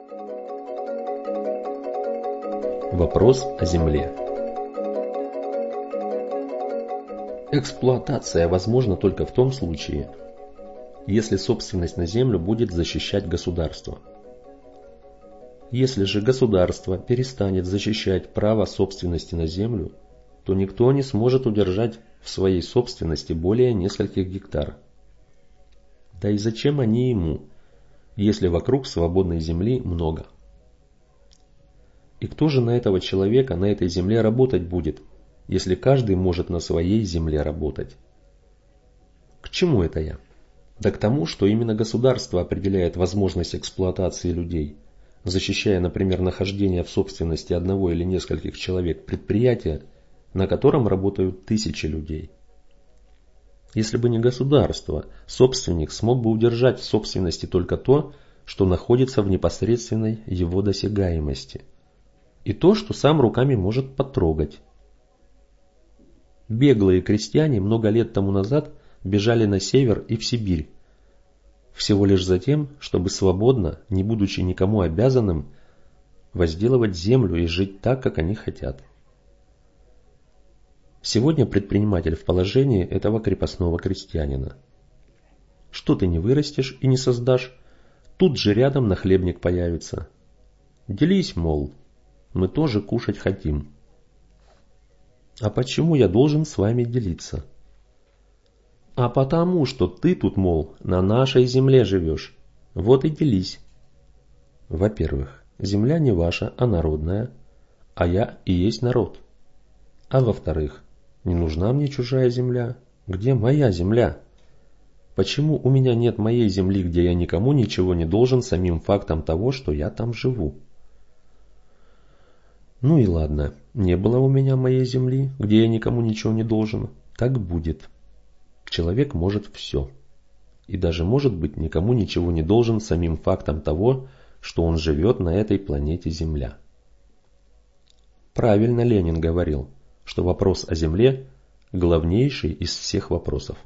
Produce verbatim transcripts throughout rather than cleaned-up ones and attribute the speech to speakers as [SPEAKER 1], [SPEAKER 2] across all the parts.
[SPEAKER 1] Вопрос о земле. Эксплуатация возможна только в том случае, если собственность на землю будет защищать государство. Если же государство перестанет защищать право собственности на землю, то никто не сможет удержать в своей собственности более нескольких гектар. Да и зачем они ему, если вокруг свободной земли много? И кто же на этого человека, на этой земле работать будет, если каждый может на своей земле работать? К чему это я? Да к тому, что именно государство определяет возможность эксплуатации людей, защищая, например, нахождение в собственности одного или нескольких человек предприятия, на котором работают тысячи людей. Если бы не государство, собственник смог бы удержать в собственности только то, что находится в непосредственной его досягаемости, и то, что сам руками может потрогать. Беглые крестьяне много лет тому назад бежали на север и в Сибирь, всего лишь за тем, чтобы свободно, не будучи никому обязанным, возделывать землю и жить так, как они хотят. Сегодня предприниматель в положении этого крепостного крестьянина. Что ты не вырастешь и не создашь, тут же рядом нахлебник появится. Делись, мол, мы тоже кушать хотим. А почему я должен с вами делиться? А потому, что ты тут, мол, на нашей земле живешь. Вот и делись. Во-первых, земля не ваша, а народная, а я и есть народ. А во-вторых, не нужна мне чужая земля. Где моя земля? Почему у меня нет моей земли, где я никому ничего не должен самим фактом того, что я там живу? Ну и ладно, не было у меня моей земли, где я никому ничего не должен. Так будет. Человек может все. И даже, может быть, никому ничего не должен самим фактом того, что он живет на этой планете Земля. Правильно Ленин говорил, что вопрос о земле – главнейший из всех вопросов.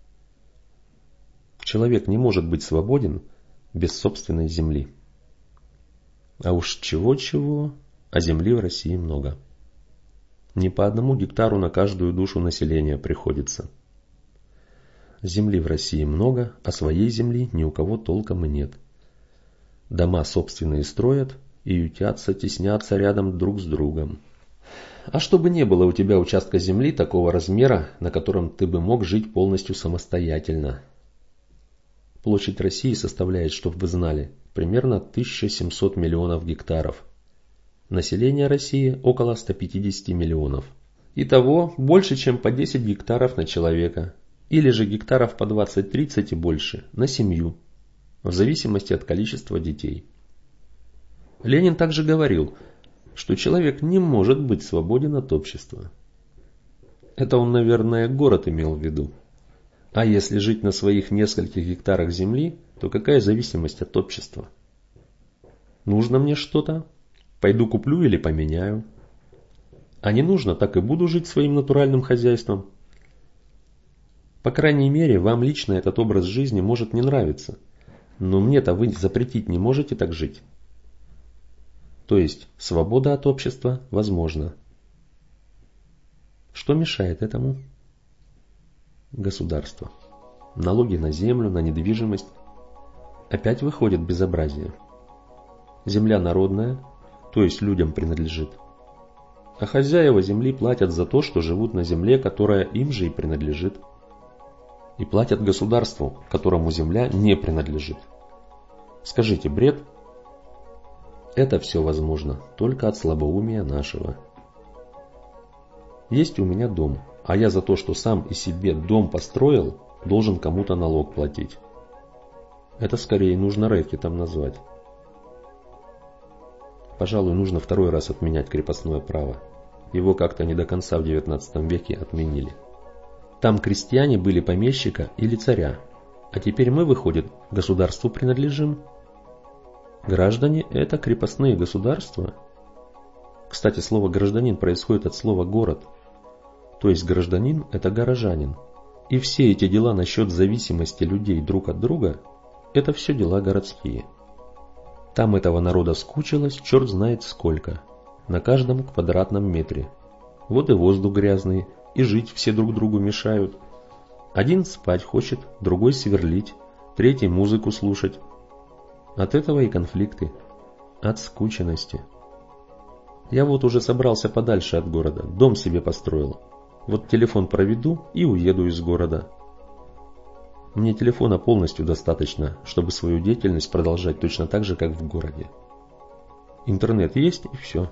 [SPEAKER 1] Человек не может быть свободен без собственной земли. А уж чего-чего, а земли в России много. Не по одному гектару на каждую душу населения приходится. Земли в России много, а своей земли ни у кого толком и нет. Дома собственные строят и ютятся, теснятся рядом друг с другом. А чтобы не было у тебя участка земли такого размера, на котором ты бы мог жить полностью самостоятельно. Площадь России составляет, чтобы вы знали, примерно тысяча семьсот миллионов гектаров. Население России около ста пятидесяти миллионов. Итого больше, чем по десять гектаров на человека. Или же гектаров по двадцать-тридцать и больше на семью, в зависимости от количества детей. Ленин также говорил, что человек не может быть свободен от общества. Это он, наверное, город имел в виду. А если жить на своих нескольких гектарах земли, то какая зависимость от общества? Нужно мне что-то? Пойду куплю или поменяю. А не нужно, так и буду жить своим натуральным хозяйством. По крайней мере, вам лично этот образ жизни может не нравиться, но мне-то вы запретить не можете так жить. То есть, свобода от общества возможна. Что мешает этому? Государство. Налоги на землю, на недвижимость. Опять выходит безобразие. Земля народная, то есть людям принадлежит. А хозяева земли платят за то, что живут на земле, которая им же и принадлежит. И платят государству, которому земля не принадлежит. Скажите, бред? Это все возможно только от слабоумия нашего. Есть у меня дом, а я за то, что сам и себе дом построил, должен кому-то налог платить. Это скорее нужно рэкетом назвать. Пожалуй, нужно второй раз отменять крепостное право. Его как-то не до конца в девятнадцатом веке отменили. Там крестьяне были помещика или царя, а теперь мы, выходит, государству принадлежим. Граждане – это крепостные государства. Кстати, слово «гражданин» происходит от слова «город». То есть гражданин – это горожанин. И все эти дела насчет зависимости людей друг от друга – это все дела городские. Там этого народа скучилось черт знает сколько, на каждом квадратном метре. Вот и воздух грязный, и жить все друг другу мешают. Один спать хочет, другой сверлить, третий музыку слушать. От этого и конфликты, от скученности. Я вот уже собрался подальше от города, дом себе построил. Вот телефон проведу и уеду из города. Мне телефона полностью достаточно, чтобы свою деятельность продолжать точно так же, как в городе. Интернет есть и все.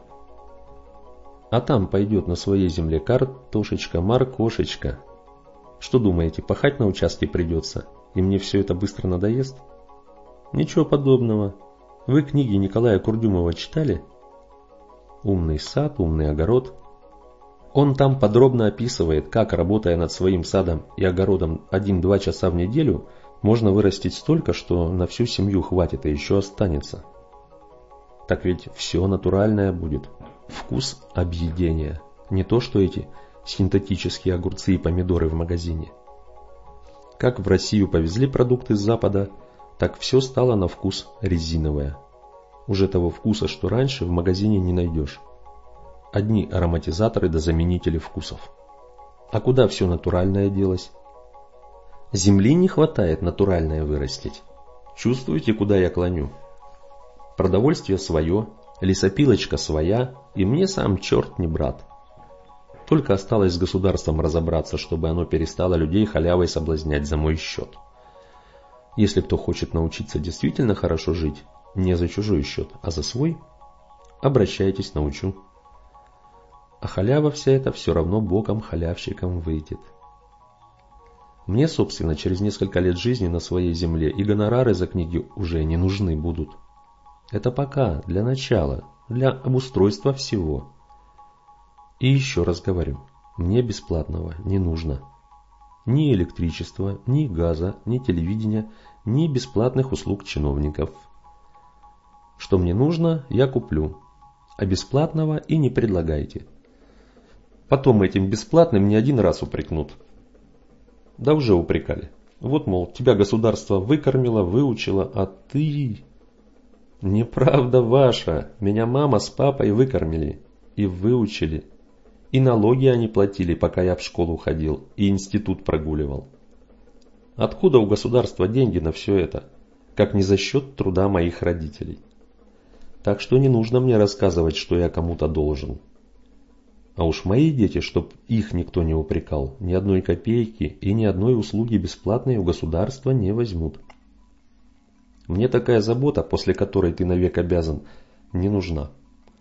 [SPEAKER 1] А там пойдет на своей земле картошечка, моркошечка. Что думаете, пахать на участке придется, и мне все это быстро надоест? Ничего подобного. Вы книги Николая Курдюмова читали? «Умный сад, умный огород». Он там подробно описывает, как, работая над своим садом и огородом один-два часа в неделю, можно вырастить столько, что на всю семью хватит и еще останется. Так ведь все натуральное будет. Вкус объедения. Не то, что эти синтетические огурцы и помидоры в магазине. Как в Россию повезли продукты с Запада, так все стало на вкус резиновое. Уже того вкуса, что раньше в магазине не найдешь. Одни ароматизаторы да заменители вкусов. А куда все натуральное делось? Земли не хватает натуральное вырастить. Чувствуете, куда я клоню? Продовольствие свое, лесопилочка своя, и мне сам черт не брат. Только осталось с государством разобраться, чтобы оно перестало людей халявой соблазнять за мой счет. Если кто хочет научиться действительно хорошо жить, не за чужой счет, а за свой, обращайтесь, научу. А халява вся эта все равно боком халявщикам выйдет. Мне, собственно, через несколько лет жизни на своей земле и гонорары за книги уже не нужны будут. Это пока, для начала, для обустройства всего. И еще раз говорю, мне бесплатного не нужно. Ни электричества, ни газа, ни телевидения, ни бесплатных услуг чиновников. Что мне нужно, я куплю, а бесплатного и не предлагайте. Потом этим бесплатным не один раз упрекнут. Да уже упрекали. Вот, мол, тебя государство выкормило, выучило, а ты... Неправда ваша. Меня мама с папой выкормили и выучили. И налоги они платили, пока я в школу ходил и институт прогуливал. Откуда у государства деньги на все это, как не за счет труда моих родителей? Так что не нужно мне рассказывать, что я кому-то должен. А уж мои дети, чтоб их никто не упрекал, ни одной копейки и ни одной услуги бесплатной у государства не возьмут. Мне такая забота, после которой ты навек обязан, не нужна.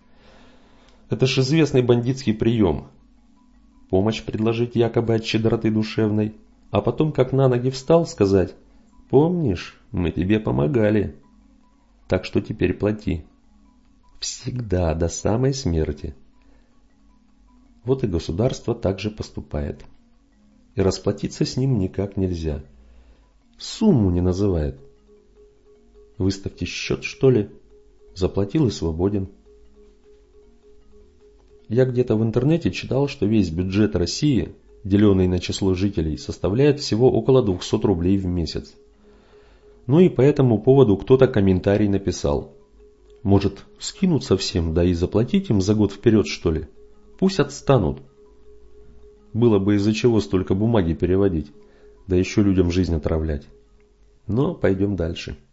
[SPEAKER 1] Это ж известный бандитский прием. Помощь предложить якобы от щедроты душевной, а потом как на ноги встал, сказать: «Помнишь, мы тебе помогали, так что теперь плати». Всегда, до самой смерти. Вот и государство так же поступает. И расплатиться с ним никак нельзя. Сумму не называет. Выставьте счет, что ли. Заплатил и свободен. Я где-то в интернете читал, что весь бюджет России, деленный на число жителей, составляет всего около двухсот рублей в месяц. Ну и по этому поводу кто-то комментарий написал. Может, скинуться всем, да и заплатить им за год вперед, что ли? Пусть отстанут. Было бы из-за чего столько бумаги переводить, да еще людям жизнь отравлять. Но пойдем дальше.